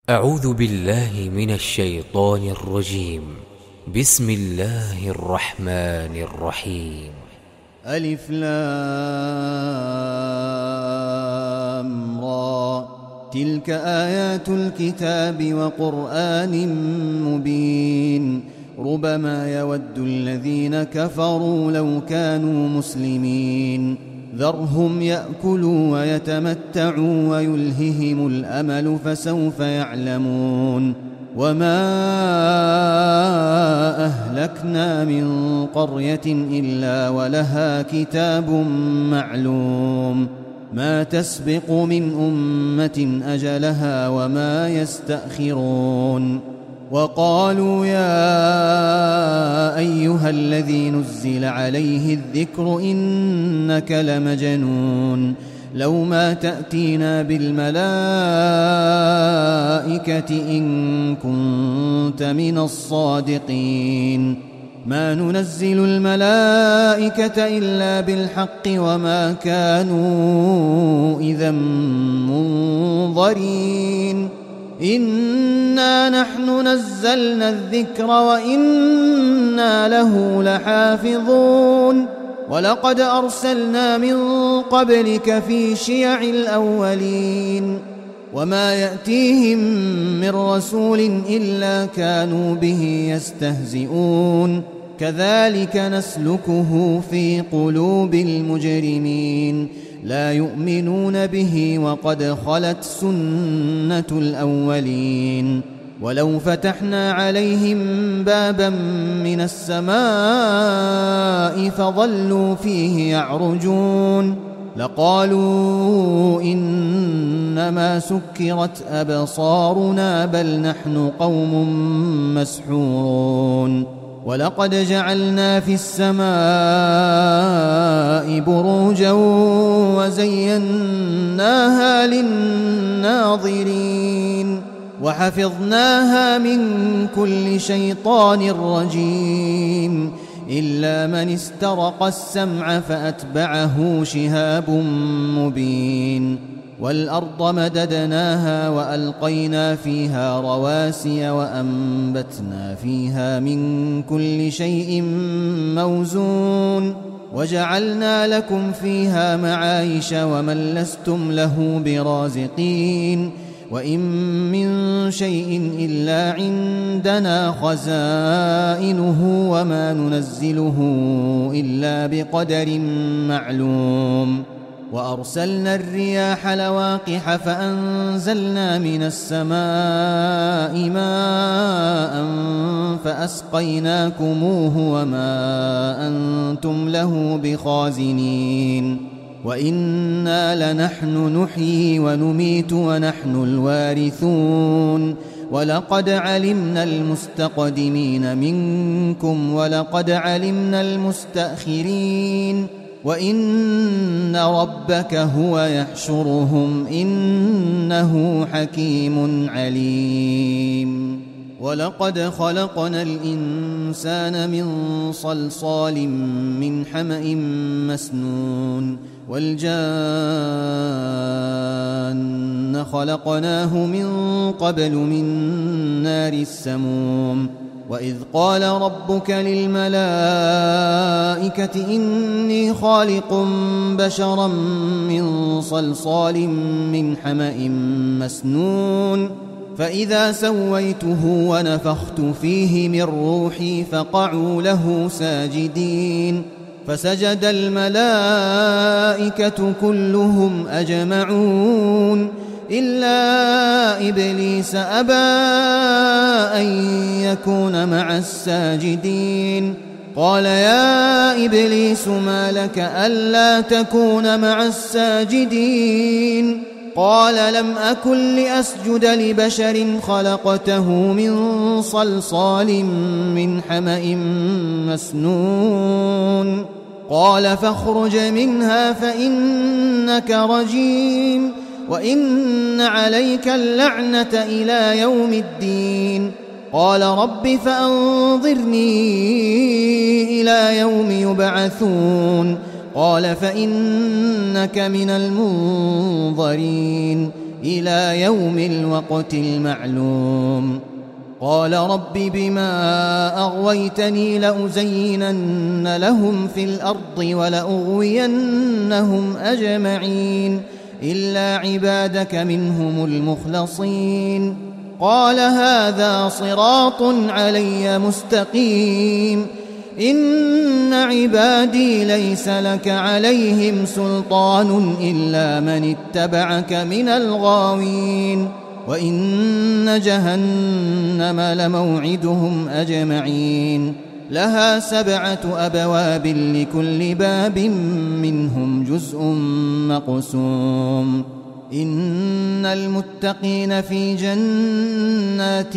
أعوذ بالله من الشيطان الرجيم. بسم الله الرحمن الرحيم. ألف لام را تلك آيات الكتاب وقرآن مبين ربما يود الذين كفروا لو كانوا مسلمين ذرهم يأكلوا ويتمتعوا ويلههم الأمل فسوف يعلمون وما أهلكنا من قرية إلا ولها كتاب معلوم ما تسبق من أمة أجلها وما يستأخرون وقالوا يا أيها الذي نزل عليه الذكر إنك لمجنون لو ما تأتينا بالملائكة إن كنت من الصادقين ما ننزل الملائكة إلا بالحق وما كانوا إذا منظرين إنا نحن نزلنا الذكر وإنا له لحافظون ولقد أرسلنا من قبلك في شيع الأولين وما يأتيهم من رسول إلا كانوا به يستهزئون كذلك نسلكه في قلوب المجرمين لا يؤمنون به وقد خلت سنة الأولين ولو فتحنا عليهم بابا من السماء فظلوا فيه يعرجون لقالوا إنما سكرت أبصارنا بل نحن قوم مسحورون ولقد جعلنا في السماء بروجا وزيناها للناظرين وحفظناها من كل شيطان رجيم إلا من استرق السمع فأتبعه شهاب مبين والأرض مددناها وألقينا فيها رواسي وأنبتنا فيها من كل شيء موزون وجعلنا لكم فيها معايش ومن لستم له برازقين وإن من شيء إلا عندنا خزائنه وما ننزله إلا بقدر معلوم وأرسلنا الرياح لواقح فأنزلنا من السماء ماء فأسقيناكموه وما أنتم له بخازنين وإنا لنحن نحيي ونميت ونحن الوارثون ولقد علمنا المستقدمين منكم ولقد علمنا المستأخرين وإن ربك هو يحشرهم إنه حكيم عليم ولقد خلقنا الإنسان من صلصال من حمأ مسنون والجان خلقناه من قبل من نار السموم وإذ قال ربك للملائكة إني خالق بشرا من صلصال من حمأ مسنون فإذا سويته ونفخت فيه من روحي فقعوا له ساجدين فسجد الملائكة كلهم أجمعون إلا إبليس أبى أن يكون مع الساجدين قال يا إبليس ما لك ألا تكون مع الساجدين قال لم أكن لأسجد لبشر خلقته من صلصال من حمأ مسنون قال فاخرج منها فإنك رجيم وإن عليك اللعنة إلى يوم الدين قال رب فأنظرني إلى يوم يبعثون قال فإنك من المنظرين إلى يوم الوقت المعلوم. قال رب بما أغويتني لأزينن لهم في الأرض ولأغوينهم أجمعين إلا عبادك منهم المخلصين. قال هذا صراط علي مستقيم إن عبادي ليس لك عليهم سلطان إلا من اتبعك من الغاوين وإن جهنم لموعدهم أجمعين لها 7 أبواب لكل باب منهم جزء مقسوم. إن المتقين في جنات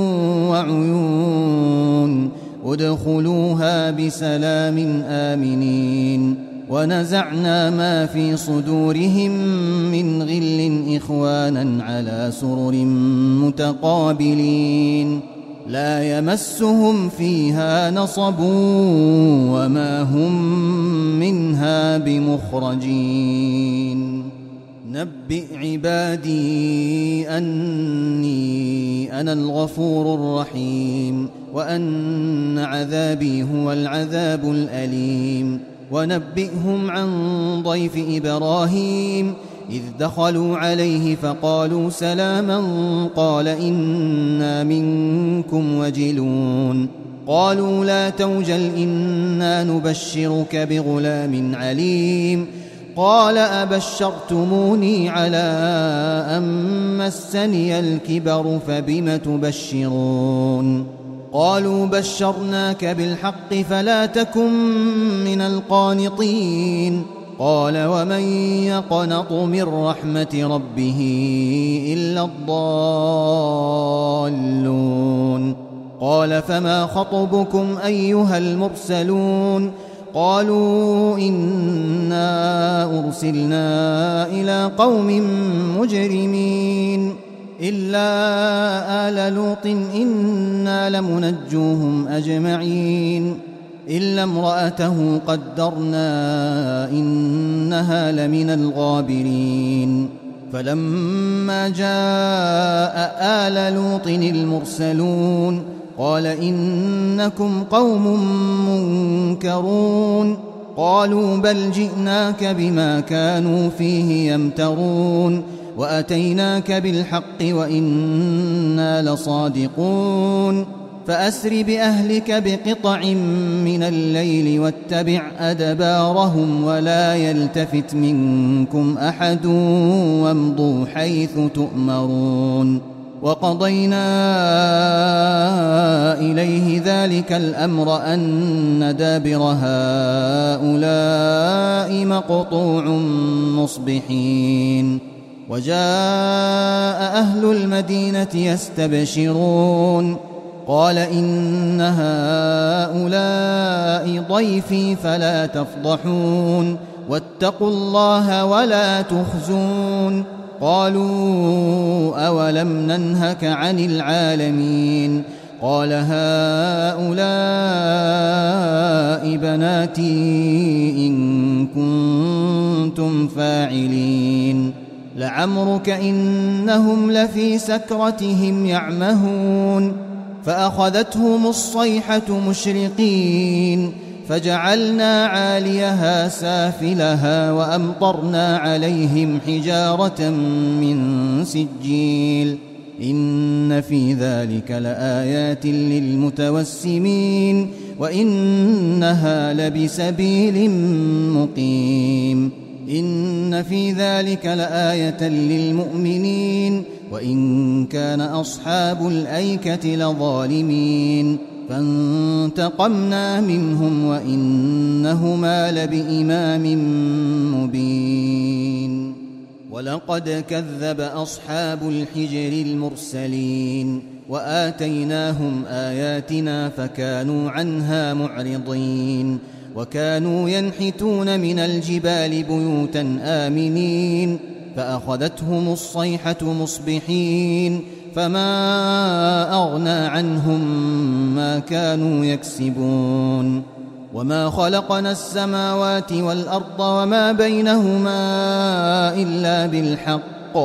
وعيون ادخلوها بسلام آمنين. ونزعنا ما في صدورهم من غل إخوانا على سرر متقابلين لا يمسهم فيها نصب وما هم منها بمخرجين. نبئ عبادي أني أنا الغفور الرحيم وأن عذابي هو العذاب الأليم. ونبئهم عن ضيف إبراهيم إذ دخلوا عليه فقالوا سلاما قال إنا منكم وجلون. قالوا لا توجل إنا نبشرك بغلام عليم. قال أبشرتموني على أن مسني الكبر فبم تبشرون. قالوا بشرناك بالحق فلا تكن من القانطين. قال ومن يقنط من رحمة ربه إلا الضالون. قال فما خطبكم أيها المرسلون؟ قالوا إنا أرسلنا إلى قوم مجرمين إلا آل لوط إنا لمنجوهم أجمعين إلا امرأته قدرنا إنها لمن الغابرين. فلما جاء آل لوط المرسلون قال إنكم قوم منكرون. قالوا بل جئناك بما كانوا فيه يمترون وأتيناك بالحق وإنا لصادقون. فأسر بأهلك بقطع من الليل واتبع أدبارهم ولا يلتفت منكم أحد وامضوا حيث تؤمرون. وقضينا إليه ذلك الأمر أن دابر هؤلاء مقطوع مصبحين. وجاء أهل المدينة يستبشرون قال إن هؤلاء ضيفي فلا تفضحون واتقوا الله ولا تخزون. قالوا أولم ننهك عن العالمين؟ قال هؤلاء بناتي إن كنتم فاعلين. لعمرك إنهم لفي سكرتهم يعمهون. فأخذتهم الصيحة مشرقين فجعلنا عاليها سافلها وأمطرنا عليهم حجارة من سجيل إن في ذلك لآيات للمتوسمين وإنها لبسبيل مقيم. إن في ذلك لآية للمؤمنين وإن كان أصحاب الأيكة لظالمين. فانتقمنا منهم وإنهما لبإمام مبين. ولقد كذب أصحاب الحجر المرسلين وآتيناهم آياتنا فكانوا عنها معرضين. وكانوا ينحتون من الجبال بيوتا آمنين فأخذتهم الصيحة مصبحين فما أغنى عنهم ما كانوا يكسبون. وما خلقنا السماوات والأرض وما بينهما إلا بالحق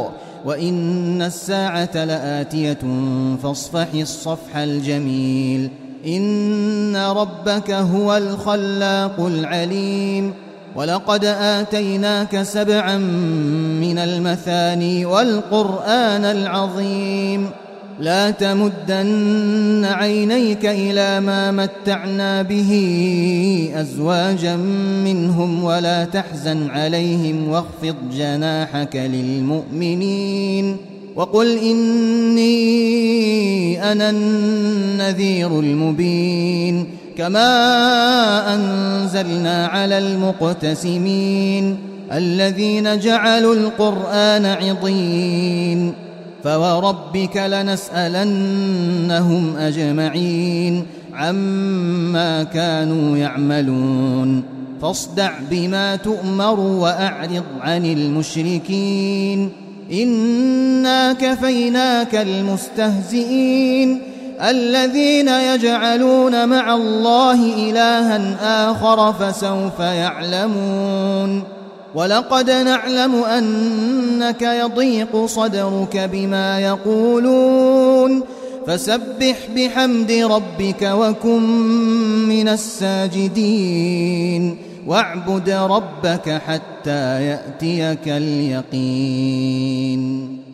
وإن الساعة لآتية فاصفح الصفح الجميل إن ربك هو الخلاق العليم ولقد آتيناك 7 من المثاني والقرآن العظيم لا تمدن عينيك إلى ما متعنا به أزواجا منهم ولا تحزن عليهم واخفض جناحك للمؤمنين وقل إني أنا النذير المبين كما أنزلنا على المقتسمين الذين جعلوا القرآن عضين فوربك لنسألنهم أجمعين عما كانوا يعملون فاصدع بما تؤمر وأعرض عن المشركين إنا كفيناك المستهزئين الذين يجعلون مع الله إلها آخر فسوف يعلمون ولقد نعلم أنك يضيق صدرك بما يقولون فسبح بحمد ربك وكن من الساجدين واعبد ربك حتى يأتيك اليقين